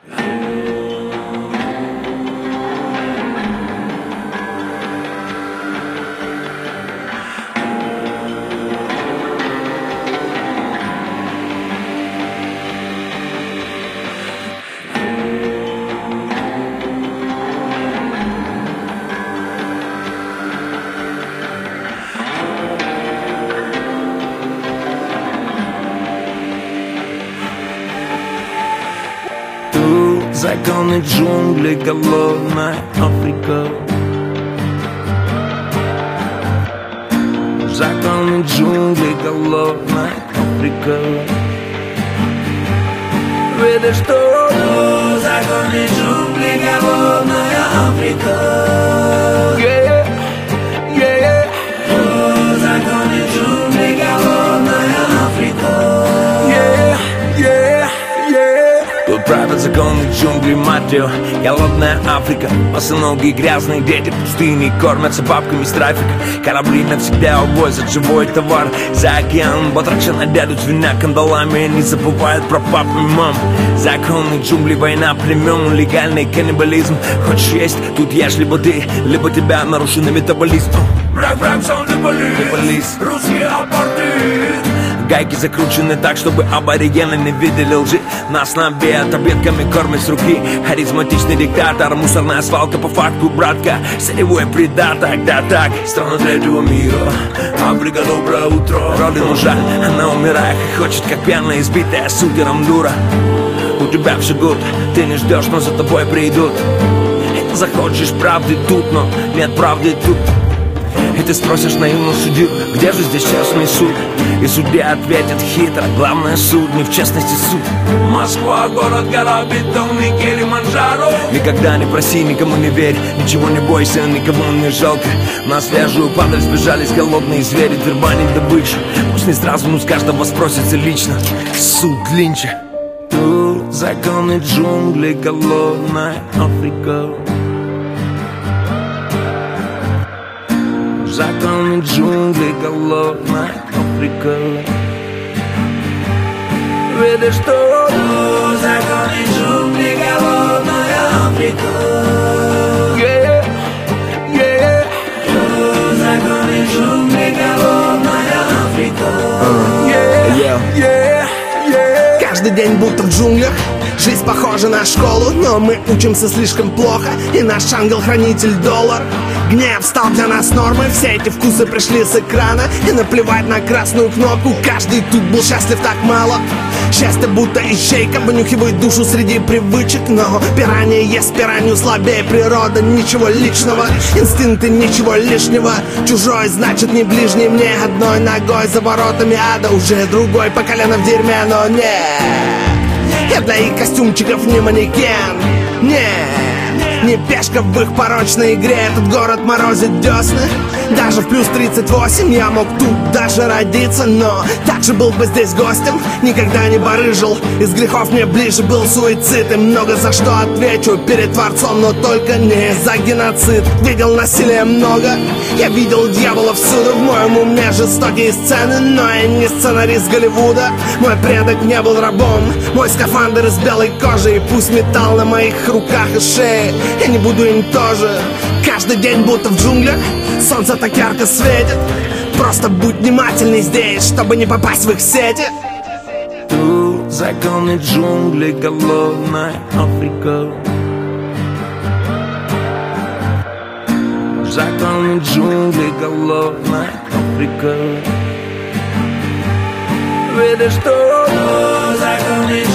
Законы джунглей, голодная Африка. Законы джунглей, голодная Африка. Видишь, что законы джунглей, голодная Африка. Законы джунглей, голодная Африка. Тут правят законы джунглей, Матео, голодная Африка. Босоногие грязные дети в пустыне кормятся бабками с трафика. Корабли навсегда увозят живой товар за океан. Батрача дядю звеня кандалами, не забывают про папу и маму. Законы джунглей, война племен, легальный каннибализм. Хочешь есть, тут ешь либо ты, либо тебя нарушенный метаболизм. Враг, сон, либолиз, русский апартеид. Гайки закручены так, чтобы аборигены не видели лжи. Нас набеят таблетками, кормят с руки. Харизматичный диктатор, мусорная свалка по факту, братка. Сырьевой придаток, да так, страна третьего мира. Африка, доброе утро. Родину жаль, она умирает, хочет, как пьяная, избитая супером дура. У тебя все гуд, ты не ждешь, но за тобой придут. И ты захочешь правды тут, но нет правды тут. И ты спросишь наивную судью, где же здесь честный суд? И судья ответит хитро, главное суд, не в честности суд. Москва, город, гора, бетонный Килиманджаро. Никогда не проси, никому не верь, ничего не бойся, никому не жалко. На свежую падаль сбежались голодные звери, дербанить добычу. Пусть не сразу, но с каждого спросится лично. Суд Линча. Тут законы джунглей, голодная Африка. Законы джунглей, голодная Африка. Видишь, что законы джунглей, голодная Африка. Законы джунглей, голодная Африка. Каждый день будто в джунглях. Жизнь похожа на школу, но мы учимся слишком плохо. И наш ангел-хранитель доллар. Гнев стал для нас нормой. Все эти вкусы пришли с экрана. И наплевать на красную кнопку. Каждый тут был счастлив так мало. Счастье будто ищейка, вынюхивает душу среди привычек. Но пиранья ест пиранью, слабее природа. Ничего личного, инстинкты ничего лишнего. Чужой значит не ближний мне. Одной ногой за воротами ада, уже другой по колено в дерьме. Но нет, я для их костюмчиков не манекен. Не пешка в их порочной игре. Этот город морозит десны. Даже в плюс 38 я мог тут даже родиться. Но также был бы здесь гостем. Никогда не барыжил. Из грехов мне ближе был суицид. И много за что отвечу перед Творцом. Но только не за геноцид. Видел насилия много. Я видел дьявола всюду. В моем уме жестокие сцены. Но я не сценарист Голливуда. Мой предок не был рабом. Мой скафандр из белой кожи. И пусть металл на моих руках и шее, я не буду им тоже. Каждый день будто в джунглях. Солнце так ярко светит. Просто будь внимательный здесь, чтобы не попасть в их сети. Тут законы джунглей, голодная Африка. Законы джунглей, голодная Африка. Видишь, что законы